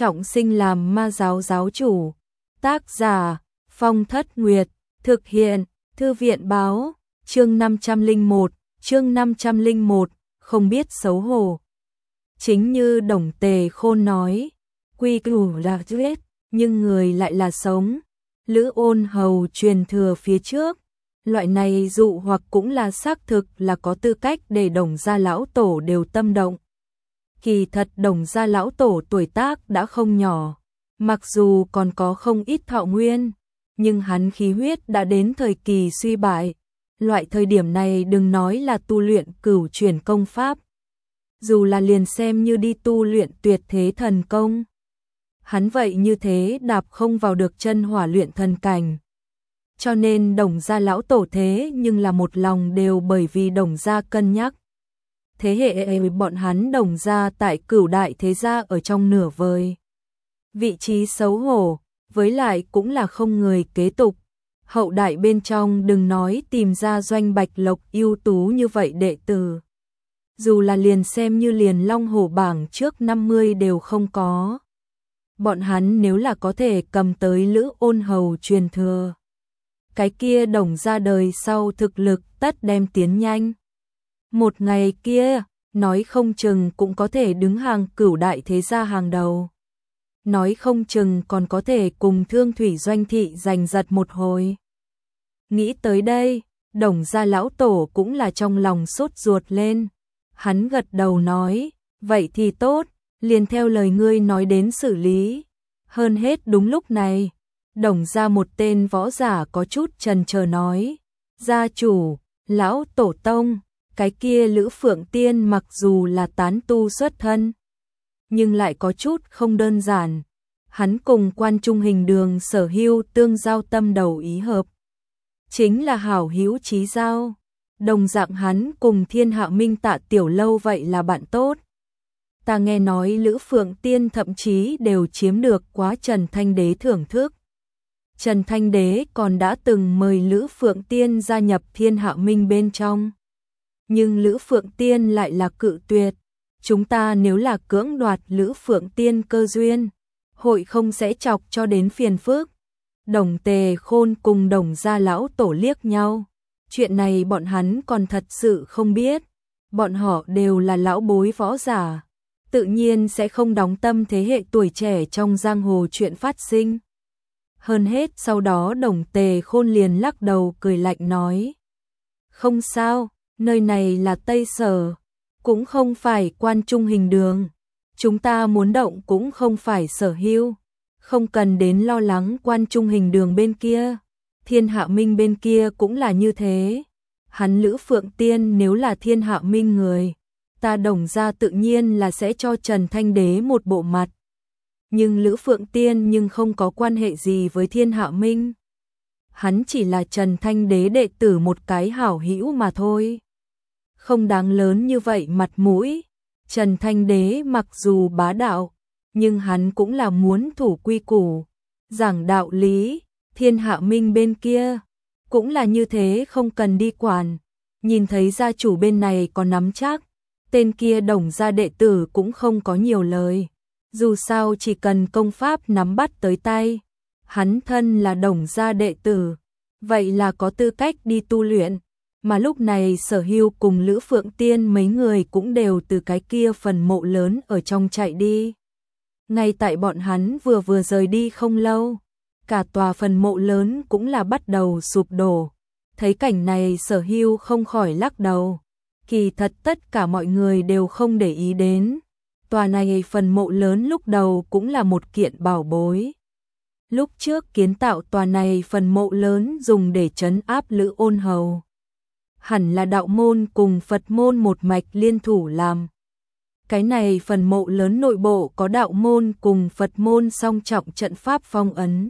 trọng sinh làm ma giáo giáo chủ. Tác giả Phong Thất Nguyệt, thực hiện Thư viện báo, chương 501, không biết xấu hổ. Chính như Đồng Tề Khôn nói, quy củ là giết, nhưng người lại là sống. Lữ Ôn Hầu truyền thừa phía trước, loại này dụ hoặc cũng là xác thực là có tư cách để Đồng gia lão tổ đều tâm động. Kỳ thật Đồng gia lão tổ tuổi tác đã không nhỏ, mặc dù còn có không ít thọ nguyên, nhưng hắn khí huyết đã đến thời kỳ suy bại. Loại thời điểm này đừng nói là tu luyện cửu chuyển công pháp, dù là liền xem như đi tu luyện tuyệt thế thần công, hắn vậy như thế đạp không vào được chân hỏa luyện thần cảnh. Cho nên Đồng gia lão tổ thế nhưng là một lòng đều bởi vì Đồng gia cân nhắc. Thế hệ bọn hắn Đồng gia tại cửu đại thế gia ở trong nửa vời. Vị trí xấu hổ, với lại cũng là không người kế tục. Hậu đại bên trong đừng nói tìm ra Doanh Bạch Lộc ưu tú như vậy đệ tử. Dù là liền xem như liền long hổ bảng trước 50 đều không có. Bọn hắn nếu là có thể cầm tới Lữ Ôn Hầu truyền thừa, cái kia Đồng gia đời sau thực lực tất đem tiến nhanh. Một ngày kia, nói không chừng cũng có thể đứng hàng cửu đại thế gia hàng đầu. Nói không chừng còn có thể cùng Thương Thủy Doanh thị giành giật một hồi. Nghĩ tới đây, Đồng gia lão tổ cũng là trong lòng sốt ruột lên. Hắn gật đầu nói, vậy thì tốt, liền theo lời ngươi nói đến xử lý. Hơn hết đúng lúc này, Đồng gia một tên võ giả có chút chần chờ nói, gia chủ, lão tổ tông, cái kia Lữ Phượng Tiên mặc dù là tán tu xuất thân, nhưng lại có chút không đơn giản. Hắn cùng Quan Trung Hình Đường Sở Hưu tương giao tâm đầu ý hợp, chính là hảo hữu chí giao. Đồng dạng hắn cùng Thiên Hạ Minh Tạ Tiểu Lâu vậy là bạn tốt. Ta nghe nói Lữ Phượng Tiên thậm chí đều chiếm được quá Trần Thanh Đế thưởng thức. Trần Thanh Đế còn đã từng mời Lữ Phượng Tiên gia nhập Thiên Hạ Minh bên trong. Nhưng Lữ Phượng Tiên lại là cự tuyệt. Chúng ta nếu là cưỡng đoạt Lữ Phượng Tiên cơ duyên, hội không sẽ chọc cho đến phiền phức. Đồng Tề Khôn cùng Đồng gia lão tổ liếc nhau. Chuyện này bọn hắn còn thật sự không biết. Bọn họ đều là lão bối võ giả, tự nhiên sẽ không đóng tâm thế hệ tuổi trẻ trong giang hồ chuyện phát sinh. Hơn hết sau đó Đồng Tề Khôn liền lắc đầu cười lạnh nói, không sao, nơi này là Tây Sở, cũng không phải Quan Trung Hình Đường. Chúng ta muốn động cũng không phải Sở Hưu, không cần đến lo lắng Quan Trung Hình Đường bên kia. Thiên Hạ Minh bên kia cũng là như thế. Hắn Lữ Phượng Tiên nếu là Thiên Hạ Minh người, ta Đồng gia tự nhiên là sẽ cho Trần Thanh Đế một bộ mặt. Nhưng Lữ Phượng Tiên nhưng không có quan hệ gì với Thiên Hạ Minh. Hắn chỉ là Trần Thanh Đế đệ tử một cái hảo hữu mà thôi. Không đáng lớn như vậy mặt mũi. Trần Thanh Đế mặc dù bá đạo, nhưng hắn cũng là muốn thủ quy củ, giảng đạo lý. Thiên Hạ Minh bên kia cũng là như thế, không cần đi quản. Nhìn thấy gia chủ bên này có nắm chắc, tên kia Đồng gia đệ tử cũng không có nhiều lời. Dù sao chỉ cần công pháp nắm bắt tới tay, hắn thân là Đồng gia đệ tử, vậy là có tư cách đi tu luyện. Mà lúc này Sở Hưu cùng Lữ Phượng Tiên mấy người cũng đều từ cái kia phần mộ lớn ở trong chạy đi. Ngay tại bọn hắn vừa rời đi không lâu, cả tòa phần mộ lớn cũng là bắt đầu sụp đổ. Thấy cảnh này Sở Hưu không khỏi lắc đầu. Kỳ thật tất cả mọi người đều không để ý đến. Tòa này phần mộ lớn lúc đầu cũng là một kiện bảo bối. Lúc trước kiến tạo tòa này phần mộ lớn dùng để trấn áp Lữ Ôn Hầu. Hẳn là đạo môn cùng Phật môn một mạch liên thủ làm. Cái này phần mộ lớn nội bộ có đạo môn cùng Phật môn song trọng trận pháp phong ấn.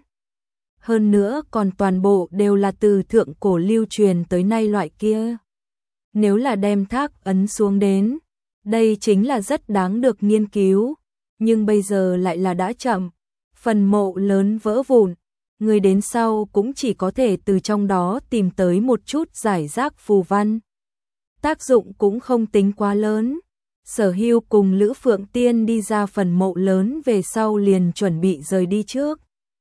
Hơn nữa còn toàn bộ đều là từ thượng cổ lưu truyền tới nay loại kia. Nếu là đem thác ấn xuống đến, đây chính là rất đáng được nghiên cứu. Nhưng bây giờ lại là đã chậm. Phần mộ lớn vỡ vụn, người đến sau cũng chỉ có thể từ trong đó tìm tới một chút giải rác phù văn. Tác dụng cũng không tính quá lớn. Sở Hưu cùng Lữ Phượng Tiên đi ra phần mộ lớn về sau liền chuẩn bị rời đi trước.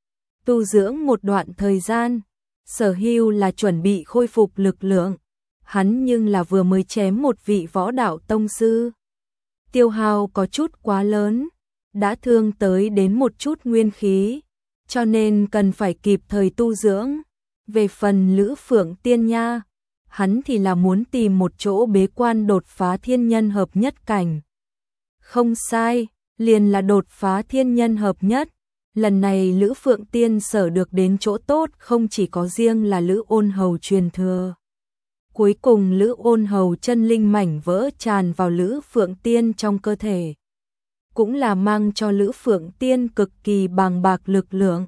Tu dưỡng một đoạn thời gian, Sở Hưu là chuẩn bị khôi phục lực lượng, hắn nhưng là vừa mới chém một vị võ đạo tông sư. Tiêu hao có chút quá lớn, đã thương tới đến một chút nguyên khí, cho nên cần phải kịp thời tu dưỡng. Về phần Lữ Phượng Tiên nha, hắn thì là muốn tìm một chỗ bế quan đột phá thiên nhân hợp nhất cảnh. Không sai, liền là đột phá thiên nhân hợp nhất. Lần này Lữ Phượng Tiên sở được đến chỗ tốt không chỉ có riêng là Lữ Ôn Hầu truyền thừa. Cuối cùng Lữ Ôn Hầu chân linh mảnh vỡ tràn vào Lữ Phượng Tiên trong cơ thể, cũng là mang cho Lữ Phượng Tiên cực kỳ bàng bạc lực lượng.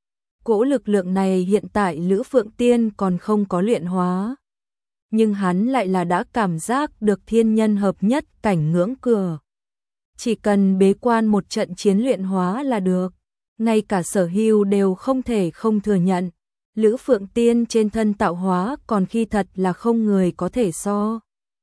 Cỗ lực lượng này hiện tại Lữ Phượng Tiên còn không có luyện hóa, nhưng hắn lại là đã cảm giác được thiên nhân hợp nhất cảnh ngưỡng cửa. Chỉ cần bế quan một trận chiến luyện hóa là được. Ngay cả Sở Hưu đều không thể không thừa nhận, Lữ Phượng Tiên trên thân tạo hóa còn khi thật là không người có thể so.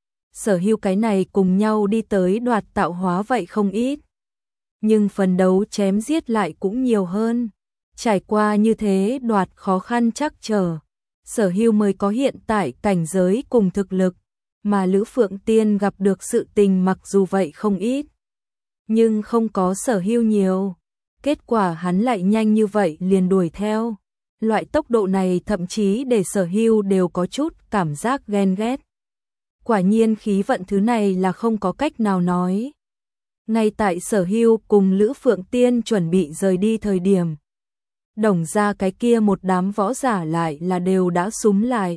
Sở Hưu cái này cùng nhau đi tới đoạt tạo hóa vậy không ít, nhưng phần đấu chém giết lại cũng nhiều hơn. Trải qua như thế đoạt khó khăn chắc trở, Sở Hưu mới có hiện tại cảnh giới cùng thực lực, mà Lữ Phượng Tiên gặp được sự tình mặc dù vậy không ít, nhưng không có Sở Hưu nhiều. Kết quả hắn lại nhanh như vậy liền đuổi theo. Loại tốc độ này thậm chí để Sở Hưu đều có chút cảm giác ghen ghét. Quả nhiên khí vận thứ này là không có cách nào nói. Ngay tại Sở Hưu cùng Lữ Phượng Tiên chuẩn bị rời đi thời điểm, Đồng gia cái kia một đám võ giả lại là đều đã xúm lại.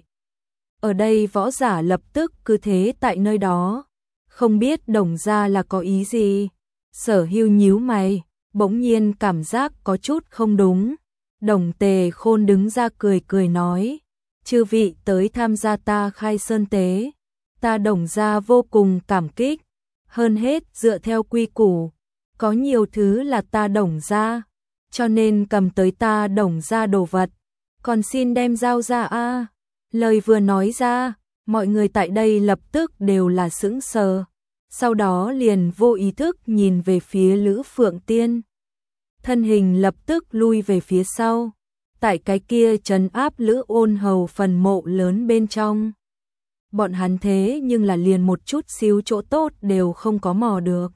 Ở đây võ giả lập tức cứ thế tại nơi đó. Không biết Đồng gia là có ý gì. Sở Hưu nhíu mày, bỗng nhiên cảm giác có chút không đúng. Đồng Tề Khôn đứng ra cười cười nói, chư vị tới tham gia ta khai sơn tế, ta Đồng gia vô cùng cảm kích. Hơn hết dựa theo quy củ, có nhiều thứ là ta Đồng gia, cho nên cầm tới ta Đồng gia đồ vật, còn xin đem giao ra a. Lời vừa nói ra, mọi người tại đây lập tức đều là sững sờ, sau đó liền vô ý thức nhìn về phía Lữ Phượng Tiên. Thân hình lập tức lui về phía sau, tại cái kia trấn áp Lữ Ôn Hầu phần mộ lớn bên trong. Bọn hắn thế nhưng là liền một chút xíu chỗ tốt đều không có mò được.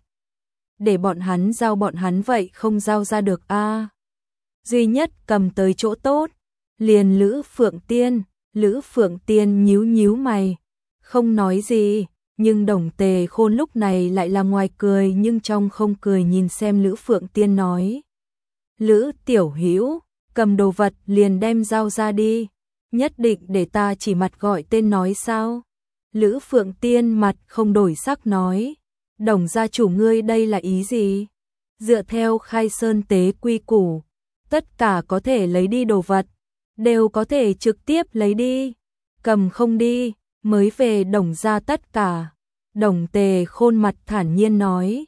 Để bọn hắn giao bọn hắn vậy không giao ra được a. Duy nhất cầm tới chỗ tốt, liền Lữ Phượng Tiên. Lữ Phượng Tiên nhíu nhíu mày, không nói gì, nhưng Đồng Tề Khôn lúc này lại là ngoài cười nhưng trong không cười nhìn xem Lữ Phượng Tiên nói. Lữ tiểu hữu, cầm đồ vật liền đem giao ra đi, nhất định để ta chỉ mặt gọi tên nói sao? Lữ Phượng Tiên mặt không đổi sắc nói, Đồng gia chủ ngươi đây là ý gì? Dựa theo khai sơn tế quy củ, tất cả có thể lấy đi đồ vật, đều có thể trực tiếp lấy đi, cầm không đi, mới về Đồng gia tất cả. Đồng Tề Khôn mặt thản nhiên nói,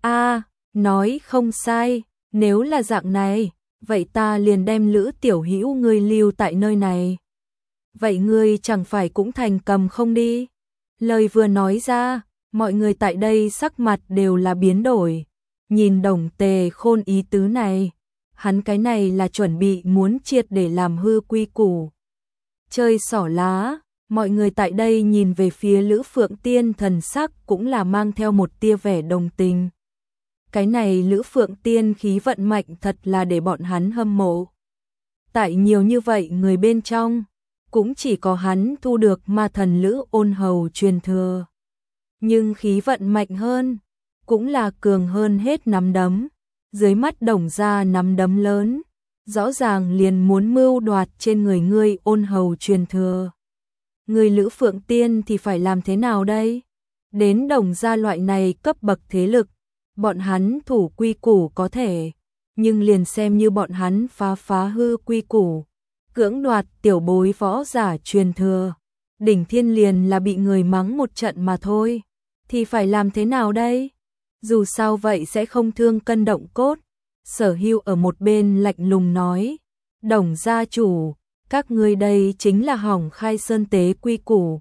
nói không sai, nếu là dạng này, vậy ta liền đem Lữ tiểu hữu ngươi lưu tại nơi này. Vậy ngươi chẳng phải cũng thành cầm không đi? Lời vừa nói ra, mọi người tại đây sắc mặt đều là biến đổi. Nhìn Đồng Tề Khôn ý tứ này, hắn cái này là chuẩn bị muốn triệt để làm hư quy củ. Chơi xỏ lá, mọi người tại đây nhìn về phía Lữ Phượng Tiên thần sắc cũng là mang theo một tia vẻ đồng tình. Cái này Lữ Phượng Tiên khí vận mạnh thật là để bọn hắn hâm mộ. Tại nhiều như vậy người bên trong, cũng chỉ có hắn thu được ma thần Lữ Ôn Hầu truyền thừa. Nhưng khí vận mạnh hơn, cũng là cường hơn hết nắm đấm. Dưới mắt Đồng gia nắm đấm lớn, rõ ràng liền muốn mưu đoạt trên người ngươi Ôn Hầu truyền thừa. Người Lữ Phượng Tiên thì phải làm thế nào đây? Đến Đồng gia loại này cấp bậc thế lực, bọn hắn thủ quy củ có thể, nhưng liền xem như bọn hắn phá hư quy củ, cưỡng đoạt tiểu bối võ giả truyền thừa, đỉnh thiên liền là bị người mắng một trận mà thôi, thì phải làm thế nào đây? Dù sao vậy sẽ không thương cân động cốt. Sở Hưu ở một bên lạnh lùng nói, Đồng gia chủ, các ngươi đây chính là hỏng khai sơn tế quy củ,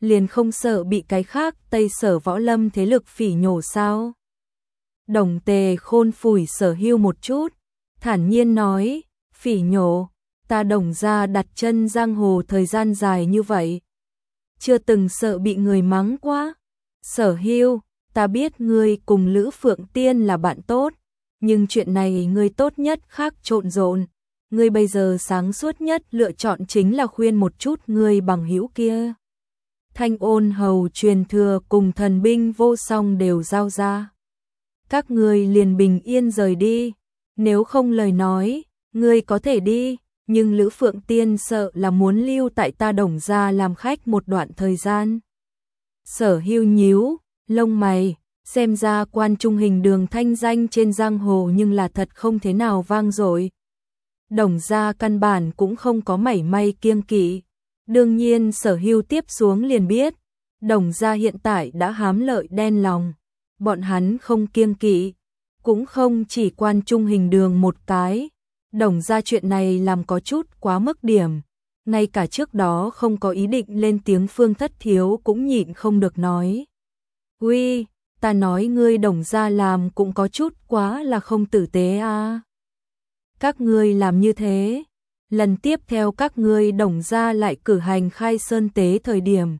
liền không sợ bị cái khác Tây Sở võ lâm thế lực phỉ nhổ sao? Đồng Tề Khôn phủi Sở Hưu một chút, thản nhiên nói, phỉ nhổ, ta Đồng gia đặt chân giang hồ thời gian dài như vậy, chưa từng sợ bị người mắng quá. Sở Hưu, ta biết ngươi cùng Lữ Phượng Tiên là bạn tốt, nhưng chuyện này ngươi tốt nhất khác trộn rộn. Ngươi bây giờ sáng suốt nhất lựa chọn chính là khuyên một chút ngươi bằng hữu kia. Thanh Ôn Hầu truyền thừa cùng thần binh vô song đều giao ra. Các ngươi liền bình yên rời đi, nếu không lời nói, ngươi có thể đi, nhưng Lữ Phượng Tiên sợ là muốn lưu tại ta Đồng gia làm khách một đoạn thời gian. Sở Hưu nhíu lông mày, xem ra Quan Trung Hình Đường thanh danh trên giang hồ nhưng là thật không thế nào vang dội. Đồng gia căn bản cũng không có mảy may kiêng kỵ. Đương nhiên Sở Hưu tiếp xuống liền biết, Đồng gia hiện tại đã hám lợi đen lòng, bọn hắn không kiêng kỵ, cũng không chỉ Quan Trung Hình Đường một cái. Đồng gia chuyện này làm có chút quá mức điểm, ngay cả trước đó không có ý định lên tiếng Phương Thất Thiếu cũng nhịn không được nói. Uy, ta nói ngươi Đồng gia làm cũng có chút quá là không tử tế à. Các ngươi làm như thế, lần tiếp theo các ngươi Đồng gia lại cử hành khai sơn tế thời điểm,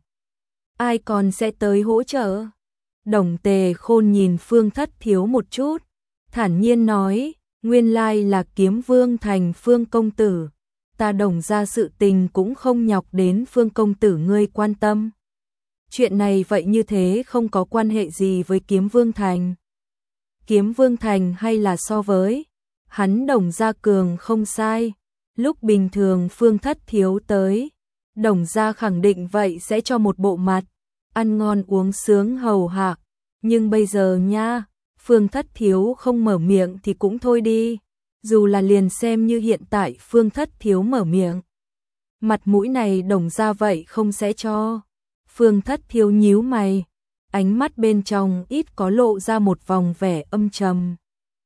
ai còn sẽ tới hỗ trợ? Đồng Tề Khôn nhìn Phương Thất Thiếu một chút, thản nhiên nói, nguyên lai là Kiếm Vương thành Phương công tử, ta Đồng gia sự tình cũng không nhọc đến Phương công tử ngươi quan tâm. Chuyện này vậy như thế không có quan hệ gì với Kiếm Vương thành. Kiếm Vương thành hay là so với hắn Đồng gia cường không sai, lúc bình thường Phương Thất Thiếu tới, Đồng gia khẳng định vậy sẽ cho một bộ mặt, ăn ngon uống sướng hầu hạ, nhưng bây giờ nha, Phương Thất Thiếu không mở miệng thì cũng thôi đi, dù là liền xem như hiện tại Phương Thất Thiếu mở miệng, mặt mũi này Đồng gia vậy không sẽ cho. Phương Thất Thiếu nhíu mày, ánh mắt bên trong ít có lộ ra một vòng vẻ âm trầm.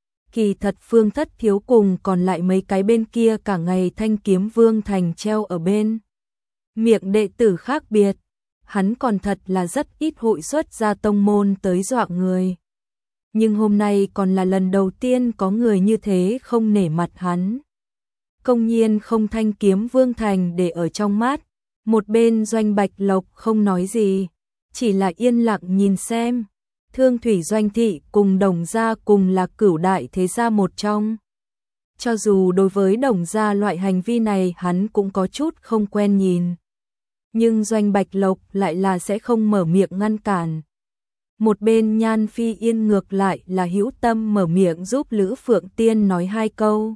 Kỳ thật Phương Thất Thiếu cùng còn lại mấy cái bên kia cả ngày Thanh Kiếm Vương thành treo ở bên miệng đệ tử khác biệt, hắn còn thật là rất ít hội xuất ra tông môn tới dọa người. Nhưng hôm nay còn là lần đầu tiên có người như thế không nể mặt hắn. Công nhiên không Thanh Kiếm Vương thành để ở trong mắt, một bên Doanh Bạch Lộc không nói gì, chỉ là yên lặng nhìn xem. Thương Thủy Doanh thị cùng Đồng gia cùng là cửu đại thế gia một trong. Cho dù đối với Đồng gia loại hành vi này hắn cũng có chút không quen nhìn, nhưng Doanh Bạch Lộc lại là sẽ không mở miệng ngăn cản. Một bên Nhan Phi Yên ngược lại là hữu tâm mở miệng giúp Lữ Phượng Tiên nói hai câu.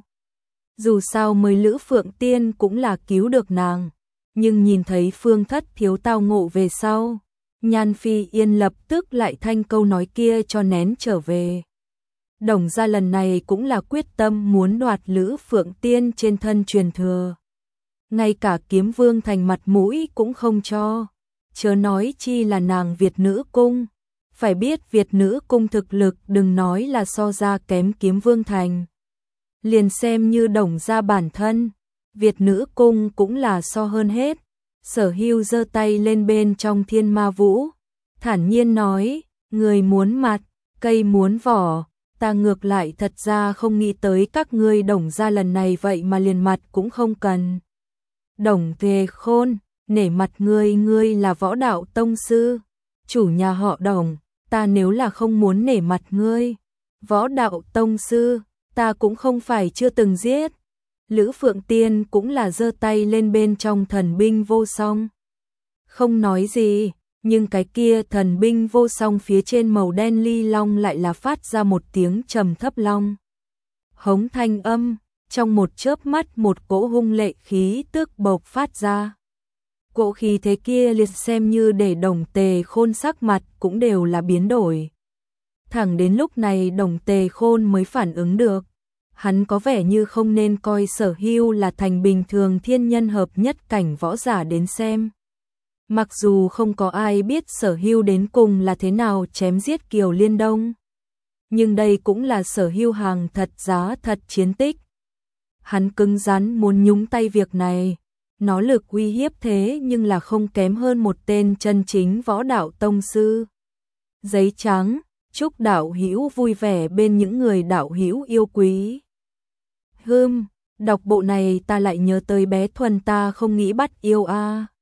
Dù sao mới Lữ Phượng Tiên cũng là cứu được nàng, nhưng nhìn thấy Phương Thất Thiếu tao ngộ về sau, Nhan Phi Yên lập tức lại thanh câu nói kia cho nén trở về. Đồng gia lần này cũng là quyết tâm muốn đoạt Lữ Phượng Tiên trên thân truyền thừa. Ngay cả Kiếm Vương thành mặt mũi cũng không cho, chớ nói chi là nàng Việt Nữ Cung. Phải biết Việt Nữ Cung thực lực đừng nói là so ra kém Kiếm Vương thành. Liền xem như Đồng gia bản thân, Việt Nữ Cung cũng là so hơn hết. Sở Hưu giơ tay lên bên trong Thiên Ma Vũ, thản nhiên nói, người muốn mặt, cây muốn vỏ, ta ngược lại thật ra không nghĩ tới các ngươi Đồng gia lần này vậy mà liền mặt cũng không cần. Đồng Tề Khôn, nể mặt ngươi là võ đạo tông sư, chủ nhà họ Đồng, ta nếu là không muốn nể mặt ngươi, võ đạo tông sư, ta cũng không phải chưa từng giết. Lữ Phượng Tiên cũng là giơ tay lên bên trong thần binh vô song. Không nói gì, nhưng cái kia thần binh vô song phía trên màu đen ly long lại là phát ra một tiếng trầm thấp long hống thanh âm, trong một chớp mắt một cỗ hung lệ khí tức bộc phát ra. Cỗ khí thế kia liệt xem như để Đồng Tề Khôn sắc mặt cũng đều là biến đổi. Thẳng đến lúc này Đồng Tề Khôn mới phản ứng được. Hắn có vẻ như không nên coi Sở Hưu là thành bình thường thiên nhân hợp nhất cảnh võ giả đến xem. Mặc dù không có ai biết Sở Hưu đến cùng là thế nào chém giết Kiều Liên Đông, nhưng đây cũng là Sở Hưu hàng thật giá thật chiến tích. Hắn cứng rắn muốn nhúng tay việc này, nó lực uy hiếp thế nhưng là không kém hơn một tên chân chính võ đạo tông sư. Giấy trắng, chúc đạo hữu vui vẻ bên những người đạo hữu yêu quý. Đọc bộ này ta lại nhớ tới bé Thuần ta không nghĩ bắt yêu a.